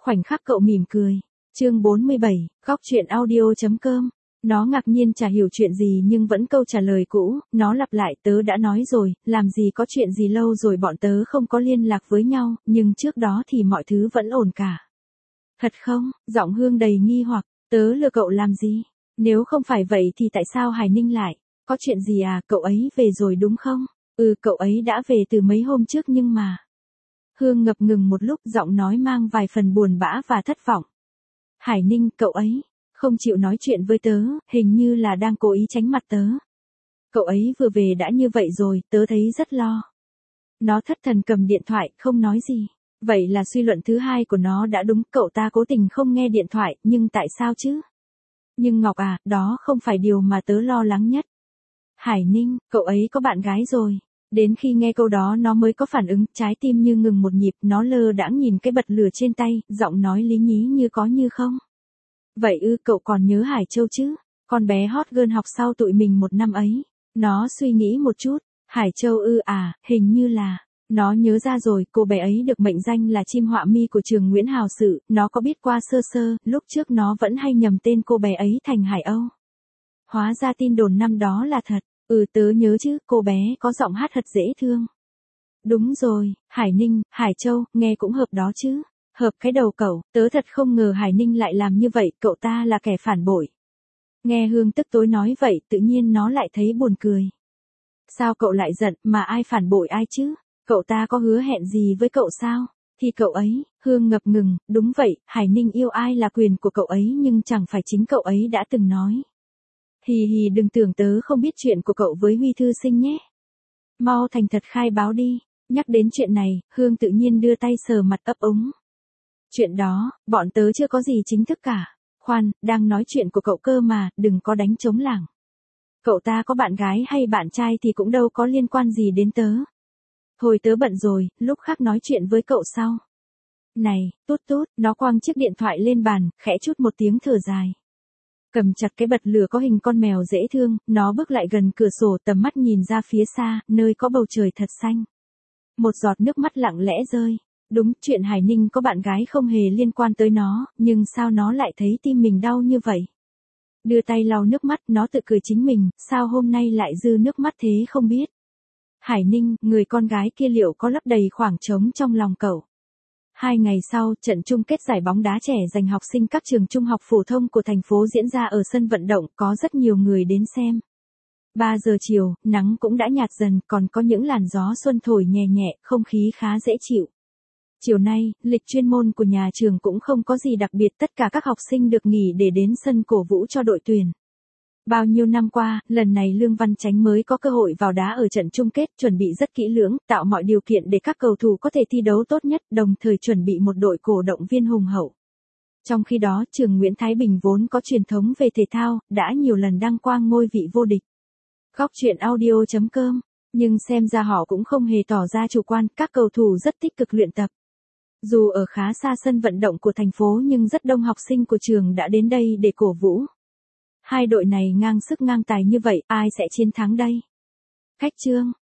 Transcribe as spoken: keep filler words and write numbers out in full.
khoảnh khắc cậu mỉm cười. Chương bốn mươi bảy, góc chuyện audio.com. Nó ngạc nhiên chả hiểu chuyện gì nhưng vẫn câu trả lời cũ, nó lặp lại tớ đã nói rồi, làm gì có chuyện gì lâu rồi bọn tớ không có liên lạc với nhau, nhưng trước đó thì mọi thứ vẫn ổn cả. Thật không? Giọng Hương đầy nghi hoặc, tớ lừa cậu làm gì? Nếu không phải vậy thì tại sao Hải Ninh lại? Có chuyện gì à, cậu ấy về rồi đúng không? Ừ, cậu ấy đã về từ mấy hôm trước nhưng mà... Hương ngập ngừng một lúc, giọng nói mang vài phần buồn bã và thất vọng. Hải Ninh, cậu ấy không chịu nói chuyện với tớ, hình như là đang cố ý tránh mặt tớ. Cậu ấy vừa về đã như vậy rồi, tớ thấy rất lo. Nó thất thần cầm điện thoại, không nói gì. Vậy là suy luận thứ hai của nó đã đúng, cậu ta cố tình không nghe điện thoại, nhưng tại sao chứ? Nhưng Ngọc à, đó không phải điều mà tớ lo lắng nhất. Hải Ninh, cậu ấy có bạn gái rồi. Đến khi nghe câu đó nó mới có phản ứng, trái tim như ngừng một nhịp, nó lơ đãng nhìn cái bật lửa trên tay, giọng nói lý nhí như có như không. Vậy ư, cậu còn nhớ Hải Châu chứ? Con bé hot girl học sau tụi mình một năm ấy. Nó suy nghĩ một chút, Hải Châu ư à, hình như là... Nó nhớ ra rồi, cô bé ấy được mệnh danh là chim họa mi của trường Nguyễn Hào Sự, nó có biết qua sơ sơ, lúc trước nó vẫn hay nhầm tên cô bé ấy thành Hải Âu. Hóa ra tin đồn năm đó là thật, ừ tớ nhớ chứ, cô bé có giọng hát thật dễ thương. Đúng rồi, Hải Ninh, Hải Châu, nghe cũng hợp đó chứ. Hợp cái đầu cậu, tớ thật không ngờ Hải Ninh lại làm như vậy, cậu ta là kẻ phản bội. Nghe Hương tức tối nói vậy, tự nhiên nó lại thấy buồn cười. Sao cậu lại giận, mà ai phản bội ai chứ? Cậu ta có hứa hẹn gì với cậu sao? Thì cậu ấy, Hương ngập ngừng, đúng vậy, Hải Ninh yêu ai là quyền của cậu ấy nhưng chẳng phải chính cậu ấy đã từng nói. Hì hì đừng tưởng tớ không biết chuyện của cậu với Huy Thư Sinh nhé. Mau thành thật khai báo đi. Nhắc đến chuyện này, Hương tự nhiên đưa tay sờ mặt ấp úng. Chuyện đó, bọn tớ chưa có gì chính thức cả. Khoan, đang nói chuyện của cậu cơ mà, đừng có đánh trống lảng. Cậu ta có bạn gái hay bạn trai thì cũng đâu có liên quan gì đến tớ. Thôi tớ bận rồi, lúc khác nói chuyện với cậu sau. Này, tút tút, nó quăng chiếc điện thoại lên bàn, khẽ chút một tiếng thở dài. Cầm chặt cái bật lửa có hình con mèo dễ thương, nó bước lại gần cửa sổ tầm mắt nhìn ra phía xa, nơi có bầu trời thật xanh. Một giọt nước mắt lặng lẽ rơi. Đúng, chuyện Hải Ninh có bạn gái không hề liên quan tới nó, nhưng sao nó lại thấy tim mình đau như vậy? Đưa tay lau nước mắt, nó tự cười chính mình, sao hôm nay lại dư nước mắt thế không biết. Hải Ninh, người con gái kia liệu có lấp đầy khoảng trống trong lòng cậu? Hai ngày sau, trận chung kết giải bóng đá trẻ dành học sinh các trường trung học phổ thông của thành phố diễn ra ở sân vận động, có rất nhiều người đến xem. ba giờ chiều, nắng cũng đã nhạt dần, còn có những làn gió xuân thổi nhẹ nhẹ, không khí khá dễ chịu. Chiều nay, lịch chuyên môn của nhà trường cũng không có gì đặc biệt, tất cả các học sinh được nghỉ để đến sân cổ vũ cho đội tuyển. Bao nhiêu năm qua, lần này Lương Văn Chánh mới có cơ hội vào đá ở trận chung kết, chuẩn bị rất kỹ lưỡng, tạo mọi điều kiện để các cầu thủ có thể thi đấu tốt nhất, đồng thời chuẩn bị một đội cổ động viên hùng hậu. Trong khi đó, trường Nguyễn Thái Bình vốn có truyền thống về thể thao, đã nhiều lần đăng quang ngôi vị vô địch. Góc chuyện audio.com, nhưng xem ra họ cũng không hề tỏ ra chủ quan, các cầu thủ rất tích cực luyện tập. Dù ở khá xa sân vận động của thành phố nhưng rất đông học sinh của trường đã đến đây để cổ vũ. Hai đội này ngang sức ngang tài như vậy, ai sẽ chiến thắng đây? Cách chương